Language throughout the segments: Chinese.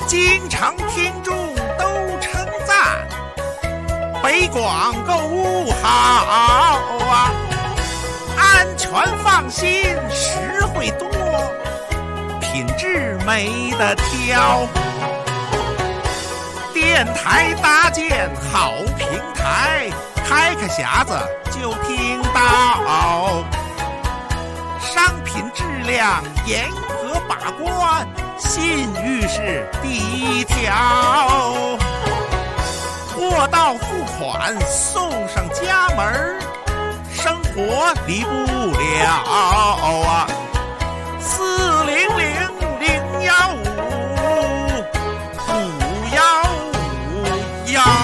经常听众都称赞，北广购物好啊，安全放心，实惠多，品质没得挑。电台搭建好平台，开个匣子就听到，商品质量严格把关，信誉是第一条。货到付款送上家门，生活离不了啊！400-015-515啊！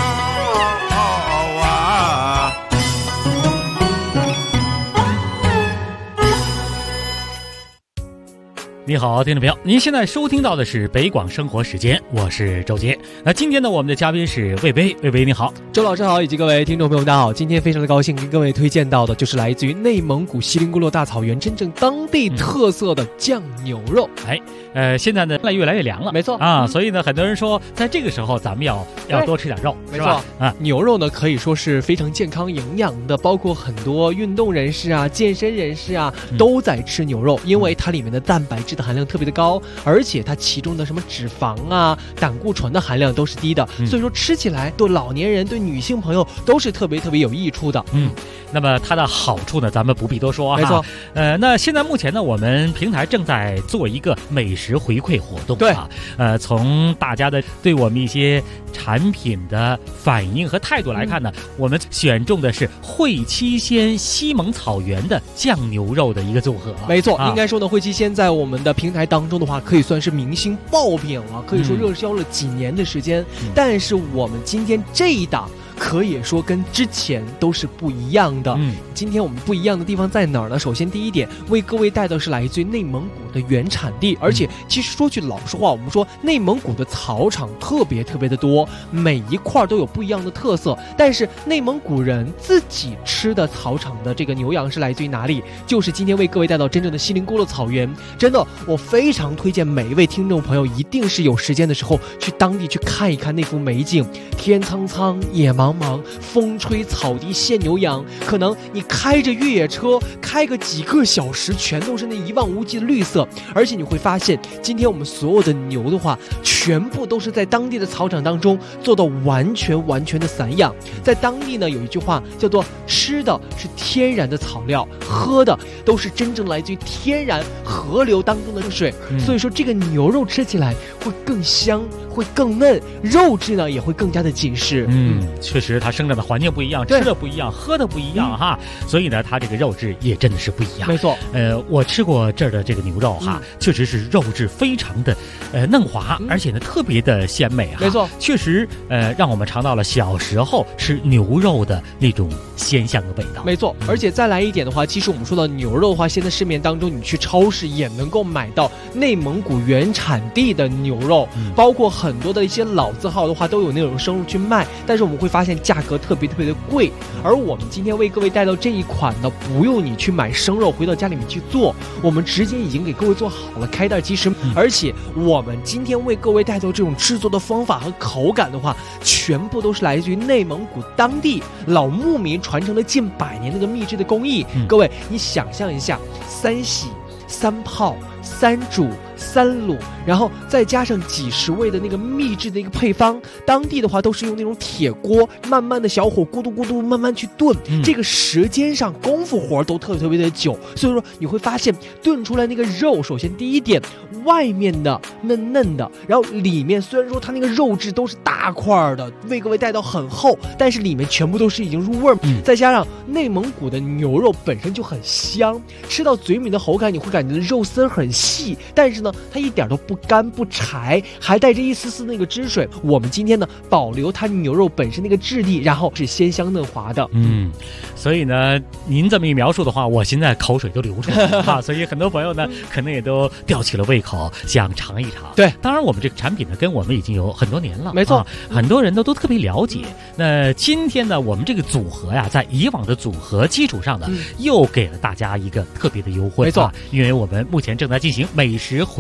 你好，听众朋友，您现在收听到的是北广生活时间，我是周杰。那今天呢，我们的嘉宾是魏巍，魏巍你好。 周老师好，以及各位听众朋友大家好。今天非常的高兴跟各位推荐到的就是来自于内蒙古锡林郭勒大草原真正当地特色的酱牛肉。 现在呢越来越凉了， 没错啊，所以呢很多人说在这个时候咱们要多吃点肉， 没错啊。牛肉呢可以说是非常健康营养的，包括很多运动人士啊、健身人士啊都在吃牛肉，因为它里面的蛋白质的含量特别的高，而且它其中的什么脂肪啊、胆固醇的含量都是低的，所以说吃起来对老年人、对女性朋友都是特别有益处的。 那么它的好处呢，咱们不必多说哈。 没错。 那现在目前呢，我们平台正在做一个美食回馈活动。 对啊。从大家的对我们一些产品的反应和态度来看呢，我们选中的是会七鲜西蒙草原的酱牛肉的一个组合。 没错，应该说呢，会七鲜在我们的平台当中的话，可以算是明星爆品了，可以说热销了几年的时间。但是我们今天这一档可以说跟之前都是不一样的。今天我们不一样的地方在哪儿呢？首先第一点，为各位带的是来自于内蒙古的原产地，而且其实说句老实话，我们说内蒙古的草场特别的多，每一块都有不一样的特色。但是内蒙古人自己吃的草场的这个牛羊是来自于哪里？就是今天为各位带到真正的锡林郭勒草原。真的，我非常推荐每一位听众朋友一定是有时间的时候去当地去看一看那幅美景，天苍苍，野茫茫，风吹草低见牛羊，可能你开着越野车开个几个小时，全都是那一望无际的绿色。而且你会发现，今天我们所有的牛的话，全部都是在当地的草场当中做到完全的散养。在当地呢，有一句话叫做吃的是天然的草料，喝的都是真正来自于天然河流当中的水。所以说这个牛肉吃起来会更香，会更嫩，肉质呢也会更加的紧实。 确实它生长的环境不一样，吃的不一样，喝的不一样哈，所以呢它这个肉质也真的是不一样。 没错。 我吃过这儿的这个牛肉哈，确实是肉质非常的嫩滑，而且呢特别的鲜美哈。 没错， 确实让我们尝到了小时候吃牛肉的那种鲜香的味道。 没错。而且再来一点的话，其实我们说到牛肉的话，现在市面当中你去超市也能够买到内蒙古原产地的牛肉，包括很多的一些老字号的话都有那种生肉去卖，但是我们会发现价格特别的贵。而我们今天为各位带到这一款呢，不用你去买生肉回到家里面去做，我们直接已经给各位做好了，开袋即食。而且我们今天为各位带到这种制作的方法和口感的话，全部都是来自于内蒙古当地老牧民传承了近100年那个秘制的工艺。各位你想象一下，3洗3泡3煮3卤，然后再加上几十味的那个秘制的一个配方，当地的话都是用那种铁锅，慢慢的小火咕嘟咕嘟慢慢去炖，这个时间上功夫活都特别的久。所以说你会发现炖出来那个肉，首先第一点，外面的嫩的，然后里面虽然说它那个肉质都是大块的，为各位带到很厚，但是里面全部都是已经入味儿。再加上内蒙古的牛肉本身就很香，吃到嘴里面的口感你会感觉肉丝很细，但是呢它一点都不干不柴，还带着一丝丝那个汁水。我们今天呢保留它牛肉本身那个质地，然后是鲜香嫩滑的。 所以呢您这么一描述的话，我现在口水都流出来了啊！所以很多朋友呢可能也都吊起了胃口，想尝一尝。 对， 当然我们这个产品呢跟我们已经有很多年了， 没错， 很多人都特别了解。那今天呢我们这个组合呀，在以往的组合基础上呢，又给了大家一个特别的优惠。 没错， 因为我们目前正在进行美食回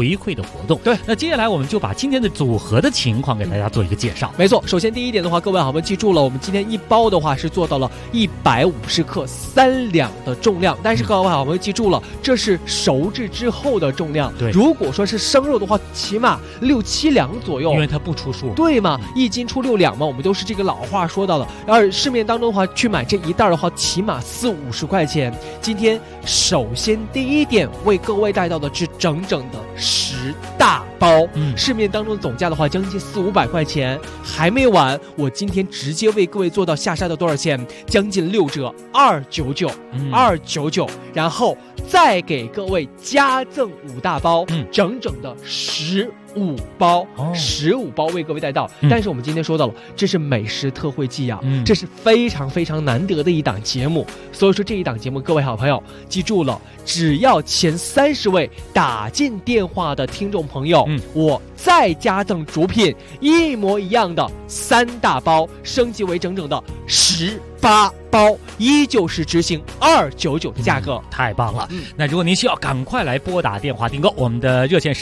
回馈的活动。 对， 那接下来我们就把今天的组合的情况给大家做一个介绍。 没错，首先第一点的话，各位好朋友记住了，我们今天一包的话是做到了150克3两的重量，但是各位好朋友记住了，这是熟制之后的重量。 对， 如果说是生肉的话，起码6、7两左右， 因为它不出数。 对嘛，1斤出6两嘛，我们都是这个老话说到的。而市面当中的话，去买这一袋的话，起码40、50块钱。今天首先第一点为各位带到的是整整的10大包，市面当中总价的话将近400、500块钱。还没完，我今天直接为各位做到下杀到多少钱？将近6折，299，299，然后再给各位加赠5大包，整整的15包，15包为各位带到。但是我们今天说到了，这是美食特惠季啊，这是非常非常难得的一档节目，所以说这一档节目，各位好朋友记住了，只要前30位打进电话的听众朋友，我再加赠主品一模一样的3大包，升级为整整的18包，依旧是执行299的价格， 太棒了。那如果您需要，赶快来拨打电话订购，我们的热线是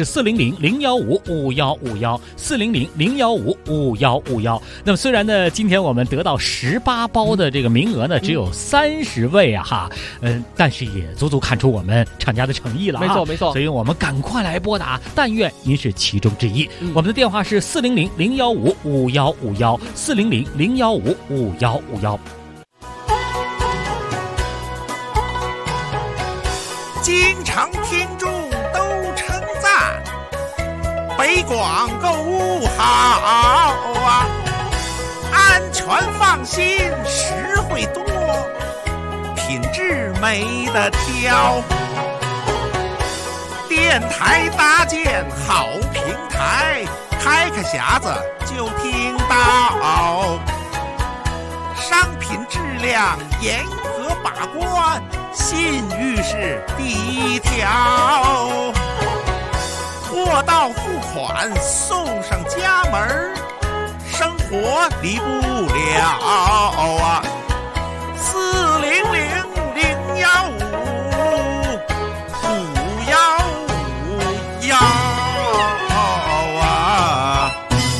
400-015-5151，400-015-5151。那么虽然呢，今天我们得到18包的这个名额呢，只有30位啊哈，但是也足足看出我们厂家的诚意了啊。 没错没错， 所以我们赶快来拨打，但愿您是其中之一。我们的电话是400-015-5151，400-015-5151。 经常听众都称赞，北广购物好啊，安全放心，实惠多，品质没得挑。电台搭建好平台，开个匣子就听到，商品质量严格把关，信誉是第一条，货到付款送上家门，生活离不了啊！400-015-5151啊！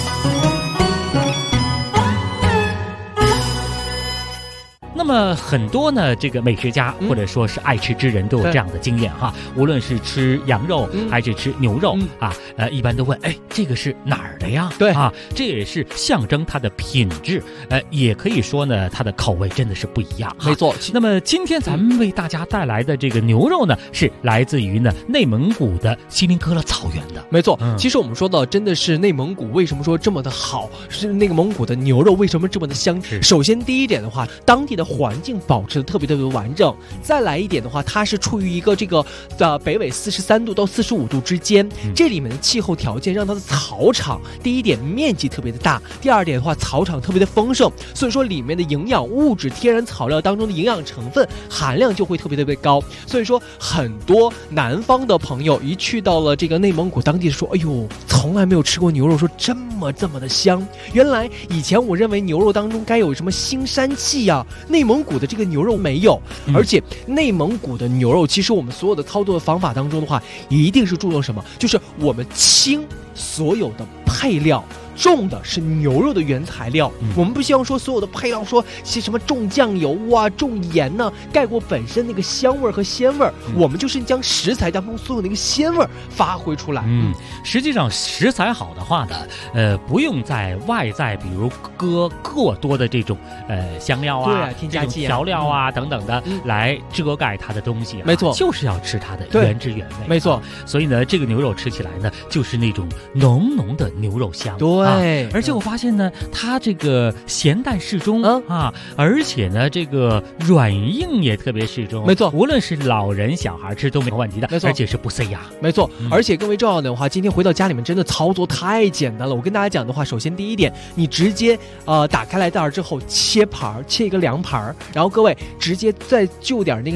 那么很多呢，这个美食家或者说是爱吃之人都有这样的经验哈，无论是吃羊肉还是吃牛肉啊，一般都问，哎，这个是哪儿的呀？ 对啊，这也是象征它的品质，也可以说呢，它的口味真的是不一样。 没错。 那么今天咱们为大家带来的这个牛肉呢，是来自于呢内蒙古的锡林郭勒草原的。 没错，其实我们说到真的是内蒙古为什么说这么的好，是那个蒙古的牛肉为什么这么的香？首先第一点的话，当地的环境保持的特别完整。再来一点的话，它是处于一个这个北纬43度到45度之间，这里面的气候条件让它的草场第一点面积特别的大，第二点的话草场特别的丰盛，所以说里面的营养物质、天然草料当中的营养成分含量就会特别高。所以说很多南方的朋友一去到了这个内蒙古当地说，哎呦，从来没有吃过牛肉，说这么的香。原来以前我认为牛肉当中该有什么腥膻气啊，内蒙古的这个牛肉没有，而且内蒙古的牛肉其实我们所有的操作的方法当中的话，一定是注重什么？就是我们清所有的配料，重的是牛肉的原材料，我们不希望说所有的配料说些什么重酱油啊、重盐呢，盖过本身那个香味和鲜味，我们就是将食材当中所有那个鲜味发挥出来。 实际上食材好的话呢，不用在外在比如搁过多的这种香料啊、 添加剂、 调料啊等等的来遮盖它的东西， 没错， 就是要吃它的原汁原味。 没错， 所以呢，这个牛肉吃起来呢，就是那种浓的牛肉香。 对， 而且我发现呢，它这个咸淡适中啊，而且呢，这个软硬也特别适中。 没错， 无论是老人小孩吃都没有问题的， 没错， 而且是不塞牙。 没错，而且更为重要的话，今天回到家里面真的操作太简单了。我跟大家讲的话，首先第一点，你直接打开来袋之后切盘，切一个凉盘，然后各位直接再就点那个小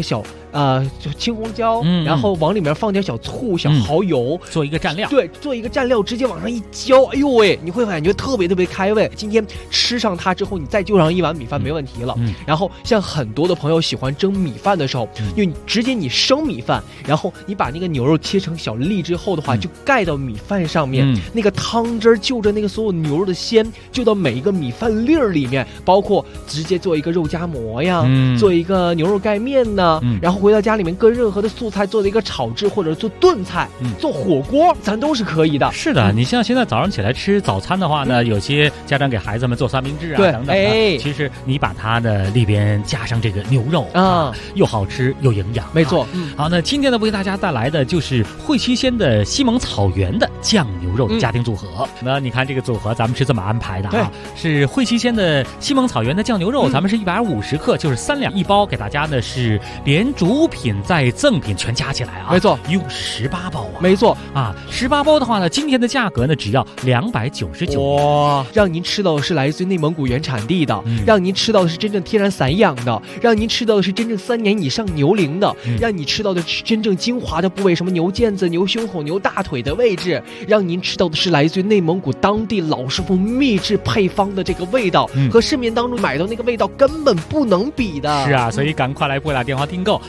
就青红椒，然后往里面放点小醋、小蚝油， 做一个蘸料。 对，做一个蘸料，直接往上一浇，哎呦喂，你会感觉特别特别开胃。今天吃上它之后，你再就上一碗米饭没问题了。然后像很多的朋友喜欢蒸米饭的时候，因为你直接你生米饭，然后你把那个牛肉切成小粒之后的话，就盖到米饭上面，那个汤汁就着那个所有牛肉的鲜，就到每一个米饭粒儿里面，包括直接做一个肉夹馍呀，做一个牛肉盖面呢，然后回到家里面搁任何的素菜做的一个炒制或者做炖菜，做火锅，咱都是可以的。 是的，你像现在早上起来吃早餐的话呢，有些家长给孩子们做三明治啊等等的，其实你把它的里边加上这个牛肉啊，又好吃又营养。 没错。 好，那今天呢为大家带来的就是惠七鲜的西蒙草原的酱牛肉的家庭组合。那你看这个组合咱们是这么安排的啊，是惠七鲜的西蒙草原的酱牛肉，咱们是150克，就是3两1包，给大家呢是连主品再赠品全加起来啊， 没错， 一共18包啊， 没错啊，18包的话呢，今天的价格呢只要299元， 哇，让您吃到的是来自于内蒙古原产地的，让您吃到的是真正天然散养的，让您吃到的是真正3年以上牛龄的，让你吃到的是真正精华的部位，什么牛腱子、牛胸口、牛大腿的位置，让您吃到的是来自于内蒙古当地老师傅秘制配方的这个味道，和市面当中买到那个味道根本不能比的。 是啊，所以赶快来拨打电话订购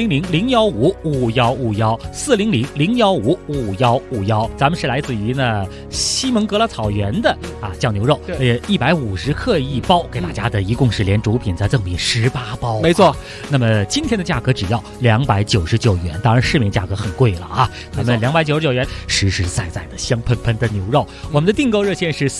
400-015-5151，400-015-5151，咱们是来自于呢西蒙格拉草原的酱牛肉，150克1包，给大家的一共是连主品再赠品18包， 没错。 那么今天的价格只要299元，当然市面价格很贵了啊，咱们299元实实在在的香喷喷的牛肉。我们的订购热线是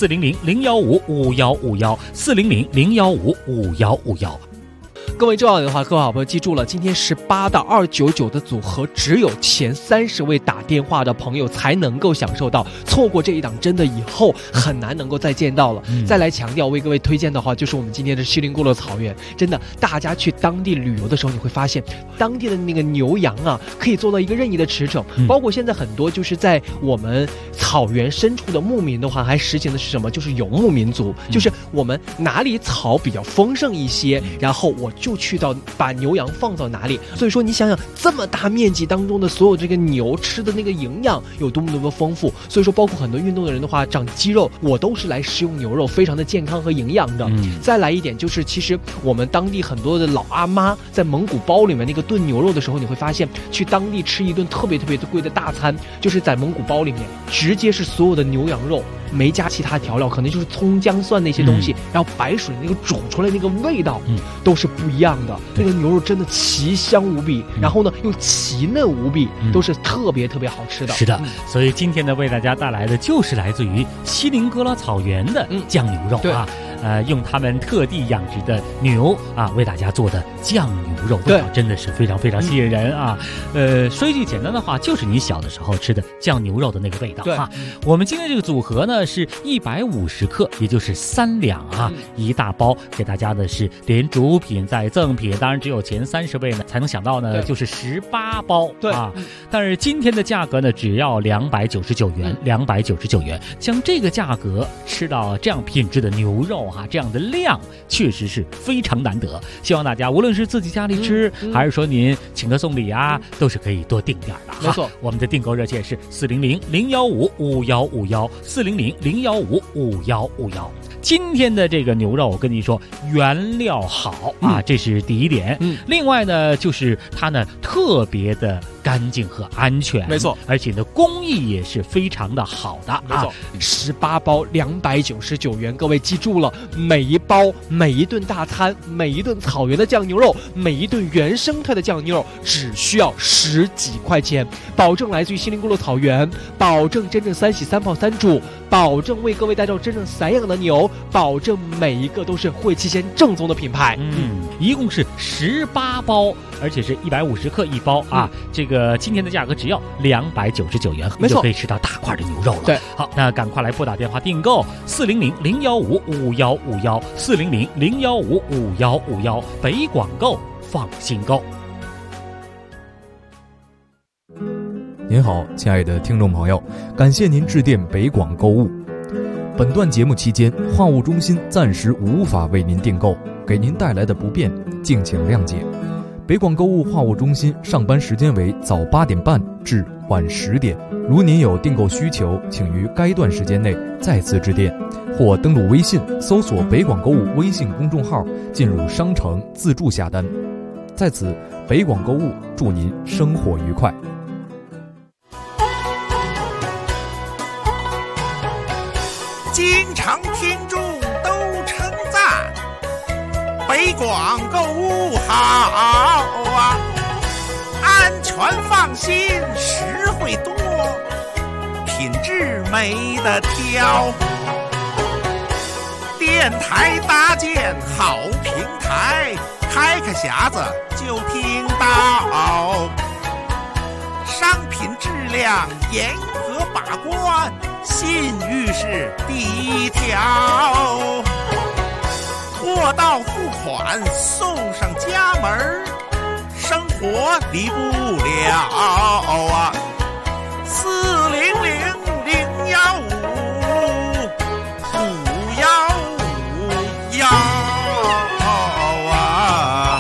400-015-5151，400-015-5151。 各位重要的话，各位好朋友记住了，今天18到299的组合，只有前30位打电话的朋友才能够享受到，错过这一档真的以后很难能够再见到了。再来强调为各位推荐的话，就是我们今天的锡林郭勒草原，真的大家去当地旅游的时候，你会发现当地的那个牛羊啊，可以做到一个任意的驰骋，包括现在很多就是在我们草原深处的牧民的话，还实行的是什么？就是游牧民族，就是我们哪里草比较丰盛一些，然后我就去到把牛羊放到哪里。所以说你想想这么大面积当中的所有这个牛吃的那个营养有多么多么丰富，所以说包括很多运动的人的话长肌肉，我都是来食用牛肉，非常的健康和营养的。再来一点就是其实我们当地很多的老阿妈在蒙古包里面那个炖牛肉的时候，你会发现去当地吃一顿特别特别贵的大餐，就是在蒙古包里面直接是所有的牛羊肉没加其他调料，可能就是葱姜蒜那些东西，然后白水那个煮出来那个味道都是不一样的。那个牛肉真的奇香无比，然后呢又奇嫩无比，都是特别特别好吃的。 是的，所以今天呢为大家带来的就是来自于锡林郭勒草原的酱牛肉啊，用他们特地养殖的牛啊为大家做的酱牛肉，味道真的是非常非常吸引人啊。说一句简单的话，就是你小的时候吃的酱牛肉的那个味道啊。我们今天这个组合呢是150克，也就是3两啊，一大包，给大家的是连主品再赠品，当然只有前30位呢才能想到呢，就是18包啊。但是今天的价格呢只要299元，299元，像这个价格吃到这样品质的牛肉这样的量确实是非常难得。希望大家无论是自己家里吃，还是说您请客送礼啊，都是可以多订点的。 没错， 我们的订购热线是400-015-5151，400-015-5151。今天的这个牛肉，我跟你说，原料好啊，这是第一点。另外呢，就是它呢特别的干净和安全， 没错， 而且呢工艺也是非常的好的， 没错。18包299元，各位记住了，每一包、每一顿大餐、每一顿草原的酱牛肉、每一顿原生态的酱牛肉，只需要10几块钱，保证来自于锡林郭勒草原，保证真正3洗3泡3煮，保证为各位带到真正散养的牛，保证每一个都是惠七鲜正宗的品牌。 一共是18包，而且是150克1包啊。这个今天的价格只要299元， 没错， 就可以吃到大块的牛肉了。 对， 好，那赶快来拨打电话订购400-015-5151，400-015-5151，北广购放心购。 您好，亲爱的听众朋友，感谢您致电北广购物。本段节目期间，话务中心暂时无法为您订购，给您带来的不便，敬请谅解。 北广购物话务中心上班时间为早8点半至晚10点。如您有订购需求，请于该段时间内再次致电，或登录微信搜索北广购物微信公众号，进入商城自助下单。在此，北广购物祝您生活愉快。 经常听众都称赞北广购物好啊，安全放心，实惠多，品质没得挑。电台搭建好平台，开个匣子就听到，商品质量严格把关，信誉是第一条。货到付款送上家门，生活离不了啊！400-015-515啊！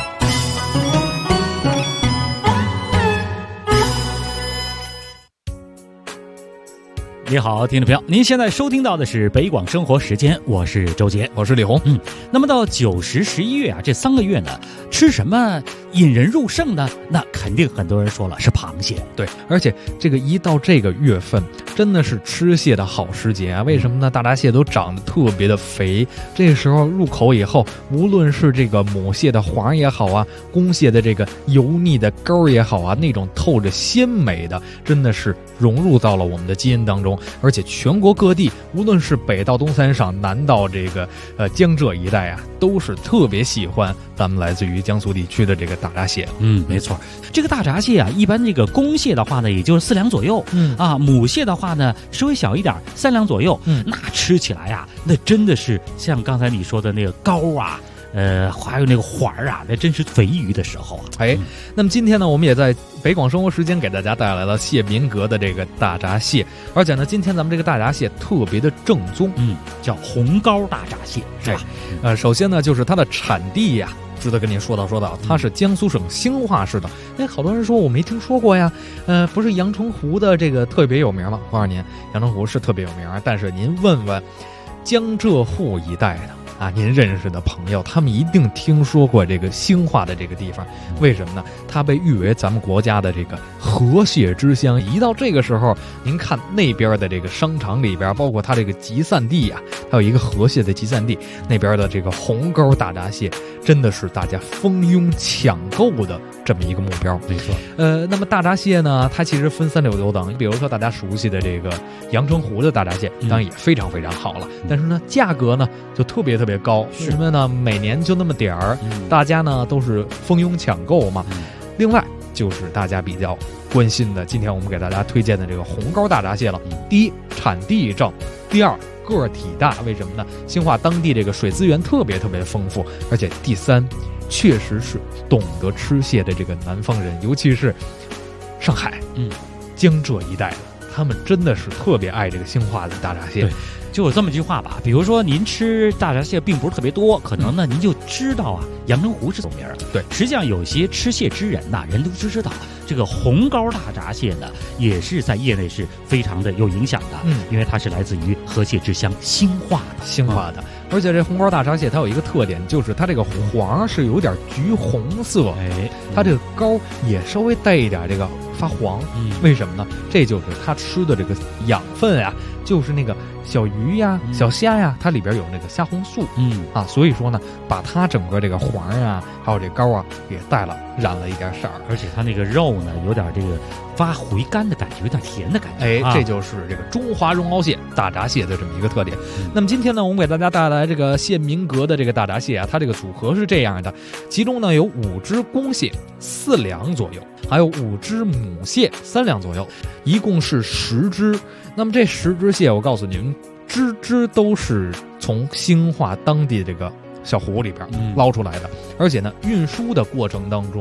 你好，听众朋友，您现在收听到的是北广生活时间，我是周杰， 我是李红。 那么到9、10、11月啊，这3个月呢，吃什么引人入胜呢？那肯定很多人说了是螃蟹。 对，而且这个一到这个月份，真的是吃蟹的好时节啊！为什么呢？大闸蟹都长得特别的肥，这个时候入口以后，无论是这个母蟹的黄也好啊，公蟹的这个油腻的膏也好啊，那种透着鲜美的，真的是融入到了我们的基因当中。而且全国各地，无论是北到东三省，南到这个江浙一带啊，都是特别喜欢咱们来自于江苏地区的这个大闸蟹。 没错，这个大闸蟹啊，一般这个公蟹的话呢，也就是4两左右。母蟹的话呢，稍微小一点，3两左右。那吃起来啊，那真的是像刚才你说的那个膏啊。还有那个环儿啊，那真是肥鱼的时候啊！ 那么今天呢，我们也在北广生活时间给大家带来了蟹民阁的这个大闸蟹，而且呢，今天咱们这个大闸蟹特别的正宗， 叫红膏大闸蟹，是吧？ 首先呢，就是它的产地呀，值得跟您说到，它是江苏省兴化市的。好多人说我没听说过呀，不是阳澄湖的这个特别有名吗？我告诉您，阳澄湖是特别有名，但是您问问江浙沪一带的。您认识的朋友，他们一定听说过这个兴化的这个地方。为什么呢？它被誉为咱们国家的这个河蟹之乡。一到这个时候，您看那边的这个商场里边，包括它这个集散地啊，还有一个河蟹的集散地，那边的这个红膏大闸蟹，真的是大家蜂拥抢购的这么一个目标。 没错。 那么大闸蟹呢，它其实分3、6、9等。比如说大家熟悉的这个阳澄湖的大闸蟹，当然也非常非常好了。但是呢，价格呢就特别高。为什么呢？每年就那么点儿，大家呢都是蜂拥抢购嘛。另外就是大家比较关心的，今天我们给大家推荐的这个红膏大闸蟹了。第一，产地正；第二，个体大。为什么呢？兴化当地这个水资源特别丰富，而且第三，确实是懂得吃蟹的这个南方人，尤其是上海、江浙一带的，他们真的是特别爱这个兴化的大闸蟹。 对，就有这么句话吧，比如说您吃大闸蟹并不是特别多，可能呢您就知道啊，阳澄湖是走名儿。 对， 实际上有些吃蟹之人呐，人都知道这个红膏大闸蟹呢，也是在业内是非常的有影响的。因为它是来自于河蟹之乡兴化的。 而且这红膏大闸蟹它有一个特点，就是它这个黄是有点橘红色，它这个膏也稍微带一点这个发黄。为什么呢？这就是它吃的这个养分啊，就是那个小鱼呀、小虾呀，它里边有那个虾红素。所以说呢，把它整个这个黄啊，还有这膏啊，也染了一点色儿。 而且它那个肉呢，有点这个发回甘的感觉，有点甜的感觉。 这就是这个中华绒螯蟹大闸蟹的这么一个特点。那么今天呢，我们给大家带来这个蟹民阁的这个大闸蟹啊，它这个组合是这样的，其中呢有5只公蟹4两左右，还有5只母蟹3两左右，一共是10只。那么这10只蟹，我告诉你们，只都是从兴化当地这个小湖里边捞出来的，而且呢，运输的过程当中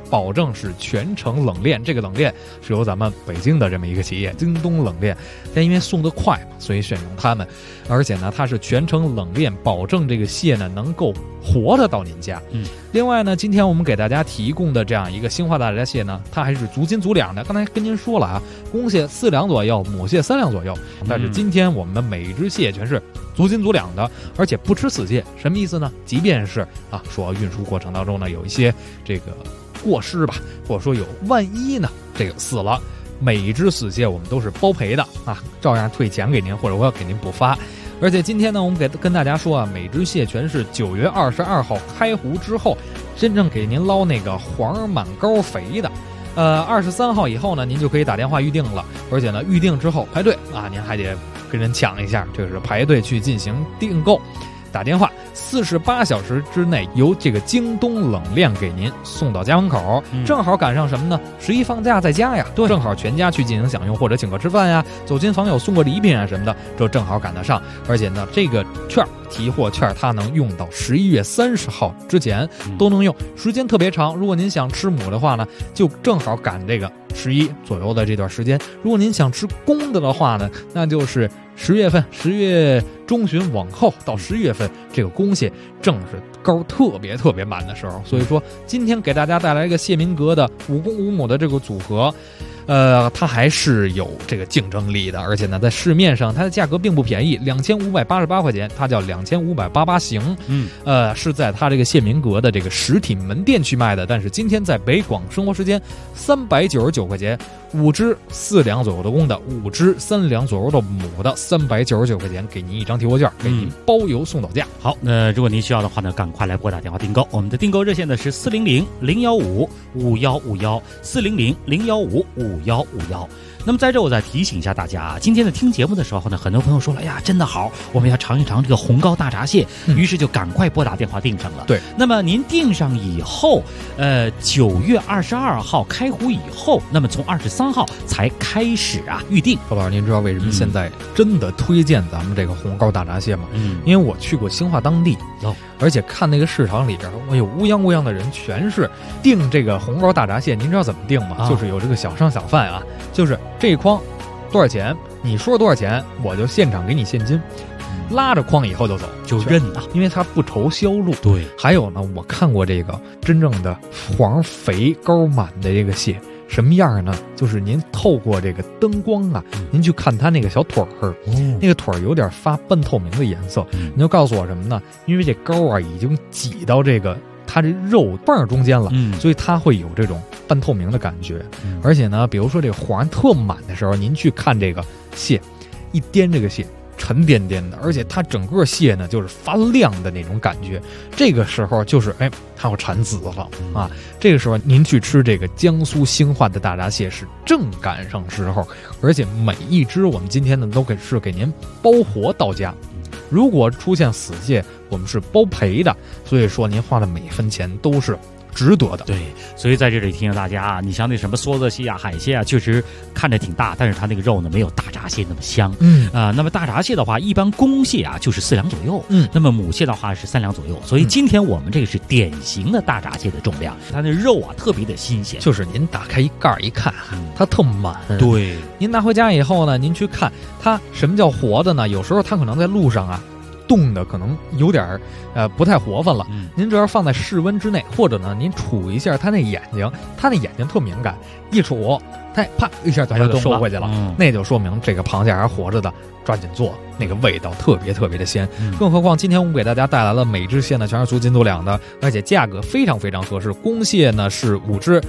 保证是全程冷链。这个冷链是由咱们北京的这么一个企业京东冷链，但因为送得快嘛，所以选用他们。而且呢，它是全程冷链，保证这个蟹呢能够活的到您家。另外呢，今天我们给大家提供的这样一个兴化大闸蟹呢，它还是足斤足两的。刚才跟您说了啊，公蟹4两左右，母蟹3两左右。但是今天我们的每一只蟹全是足斤足两的，而且不吃死蟹。什么意思呢？即便是说运输过程当中呢有一些这个过失吧，或者说有万一呢这个死了，每一只死蟹我们都是包赔的照样退钱给您，或者我要给您补发。而且今天呢，我们跟大家说每只蟹全是9月22号开湖之后，真正给您捞那个黄满膏肥的。23号以后呢，您就可以打电话预定了。而且呢，预定之后排队您还得跟人抢一下，这是排队去进行订购。打电话48小时之内由这个京东冷链给您送到家门口，正好赶上什么呢？11放假在家呀，对，正好全家去进行享用，或者请客吃饭呀，走亲访友送个礼品什么的，这正好赶得上。而且呢，这个提货券它能用到11月30号之前都能用，时间特别长。如果您想吃母的话呢，就正好赶这个11左右的这段时间。如果您想吃公的话呢，那就是10月份，10月中旬往后到11月份，这个公蟹正是膏特别特别满的时候。所以说，今天给大家带来一个蟹民阁的5公5母的这个组合。它还是有这个竞争力的，而且呢，在市面上它的价格并不便宜，2588块钱，它叫2588型，是在它这个蟹民阁的这个实体门店去卖的。但是今天在北广生活时间399块钱，5只4两左右的公的，5只3两左右的母的，399块钱给您一张提货券，给您包邮送到家。 好，那如果您需要的话呢，赶快来拨打电话订购。我们的订购热线呢是400-015-5151，400-015-5151。那么在这我再提醒一下大家今天的听节目的时候呢，很多朋友说了，哎呀，真的好，我们要尝一尝这个红膏大闸蟹，于是就赶快拨打电话订上了。 对， 那么您订上以后，9月22号开湖以后，那么从23号才开始预定。 高老师，您知道为什么现在真的推荐咱们这个红膏大闸蟹吗？因为我去过兴化当地，而且看那个市场里边，有乌泱乌泱的人全是订这个红膏大闸蟹。您知道怎么订吗？就是有这个小商小贩就是这一筐多少钱，你说多少钱，我就现场给你现金，拉着筐以后就走， 就认了， 因为它不愁销路。 对， 还有呢，我看过这个真正的黄肥膏满的这个蟹。什么样呢？就是您透过这个灯光您去看它那个小腿儿，那个腿儿有点发半透明的颜色，您就告诉我什么呢？因为这膏已经挤到这个它这肉缝中间了，所以它会有这种半透明的感觉。而且呢，比如说这个黄特满的时候，您去看这个蟹，一掂这个蟹沉甸甸的，而且它整个蟹呢就是发亮的那种感觉。这个时候就是它要产子了这个时候您去吃这个江苏兴化的大闸蟹是正赶上时候，而且每一只我们今天呢都给您包活到家。如果出现死蟹，我们是包赔的，所以说您花的每分钱都是值得的。 对，所以在这里提醒大家你像那什么梭子蟹海蟹确实看着挺大，但是它那个肉呢没有大闸蟹那么香。那么大闸蟹的话，一般公蟹就是4两左右，那么母蟹的话是3两左右。所以今天我们这个是典型的大闸蟹的重量，它那肉特别的新鲜， 就是您打开一盖一看，它特满。 对， 您拿回家以后呢，您去看它什么叫活的呢？有时候它可能在路上冻的可能有点不太活泛了，您只要放在室温之内，或者呢您杵一下它那眼睛，它那眼睛特敏感，一杵它啪一下就收回去了，那就说明这个螃蟹还活着的，抓紧做，那个味道特别特别的鲜。更何况今天我们给大家带来了每只蟹呢全是足斤足两的，而且价格非常非常合适。公蟹呢是5只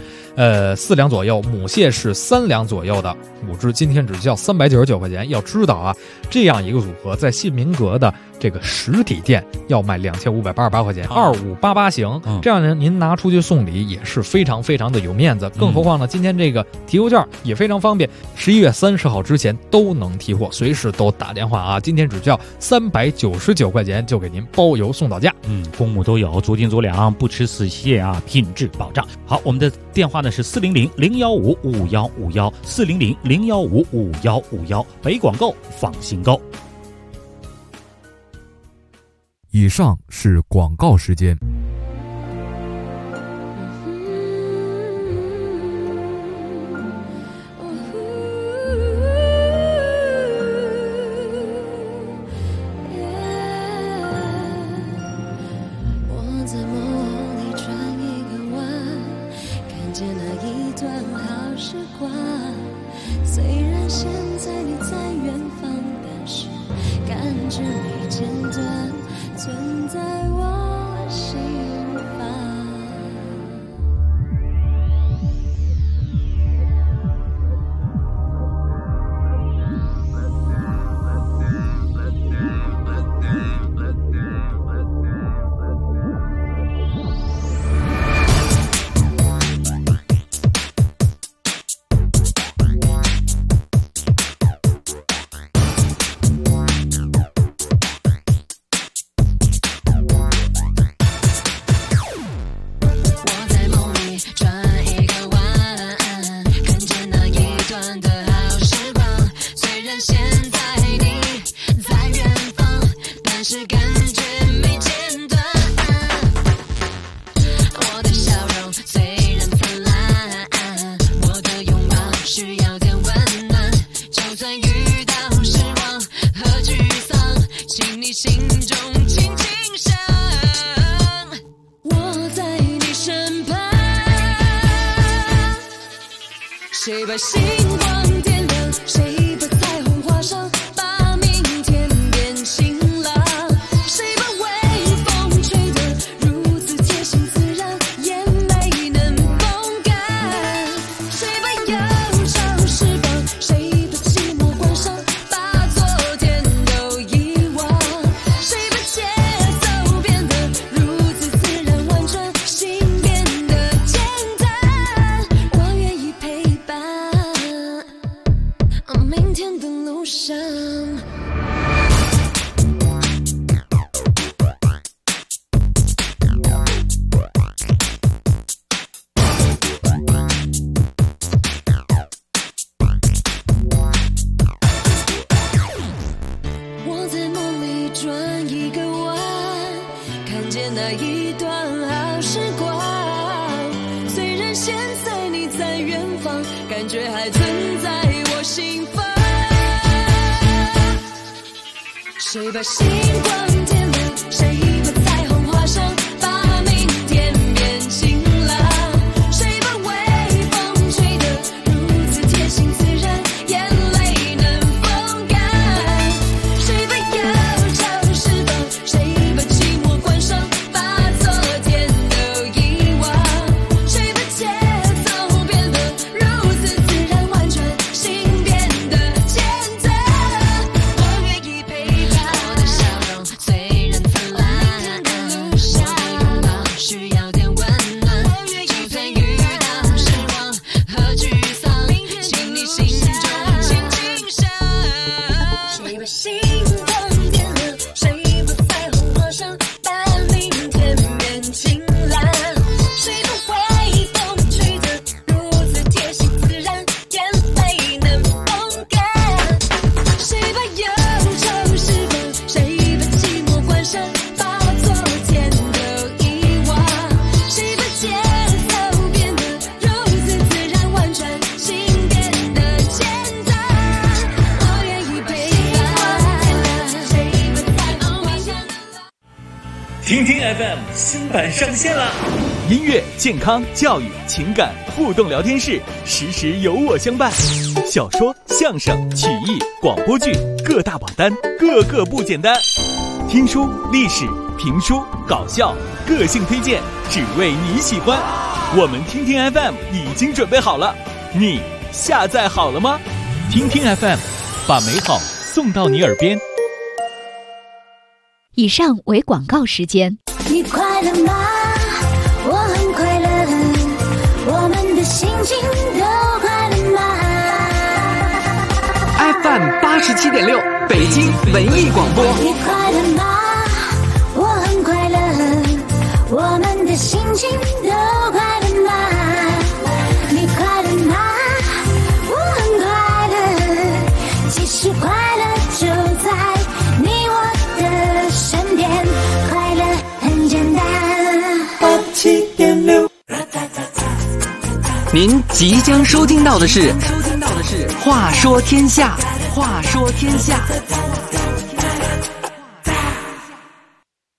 4两左右，母蟹是3两左右的5只，今天只需要399块钱。要知道这样一个组合在蟹民阁的这个实体店要卖2588块钱，2588型，这样您拿出去送礼也是非常非常的有面子。更何况呢，今天这个提货券也非常方便，11月30号之前都能提货，随时都打电话今天只需要399块钱就给您包邮送到家。 公母都有，足斤足两，不吃死蟹品质保障。好，我们的电话呢是400-015-5151，400-015-5151，北广购放心购。 以上是广告时间。 直没间断，存在我心房。谁把星光点亮？谁把彩虹画上？把明天变晴朗。谁把微风吹得如此贴心自然，眼没能风干？谁把忧伤释放？谁把寂寞关上？把昨天都遗忘。谁把节奏变得如此自然婉转，心变得简单？我愿意陪伴。明天的路上，我在梦里转一个弯，看见那一段好时光。虽然现在你在远方，感觉还存在我心房。谁把星光点亮？谁把彩虹画上？把明天变晴朗。谁把微风吹得如此贴心自然，眼泪能风干？谁把忧愁释放？谁把寂寞关上？把昨天都遗忘。谁把节奏变得如此自然婉转，心变得简单？我愿意陪伴。我的笑容虽然灿烂，我的拥抱需要点温暖。就算遇到失望和沮丧，请你心中轻轻响。谁把星光点亮？谁把彩虹画上？把明天变晴朗。谁把微风吹得如此贴心自然，眼泪能风干？谁把忧愁释放？谁把寂寞关上？把昨天都遗忘。谁把节奏变得如此自然婉转，心变得简单？我愿意陪伴。谁把彩虹画上？ 听听 FM 新版上线啦！音乐、健康、教育、情感互动聊天室，时时有我相伴。小说、相声、曲艺、广播剧各大榜单，个个不简单。听书、历史、评书、搞笑，个性推荐，只为你喜欢。我们听听 FM 已经准备好了，你下载好了吗？听听 FM， 把美好送到你耳边。 以上为广告时间。 你快乐吗？我很快乐，我们的心情都快乐吗？ FM 87.6，北京文艺广播。 你快乐吗？我很快乐，我们的心情都快乐吗？你快乐吗？我很快乐，其实快乐就在你我的身边，快乐很简单。87.6， 您即将收听到的是《话说天下》，话说天下。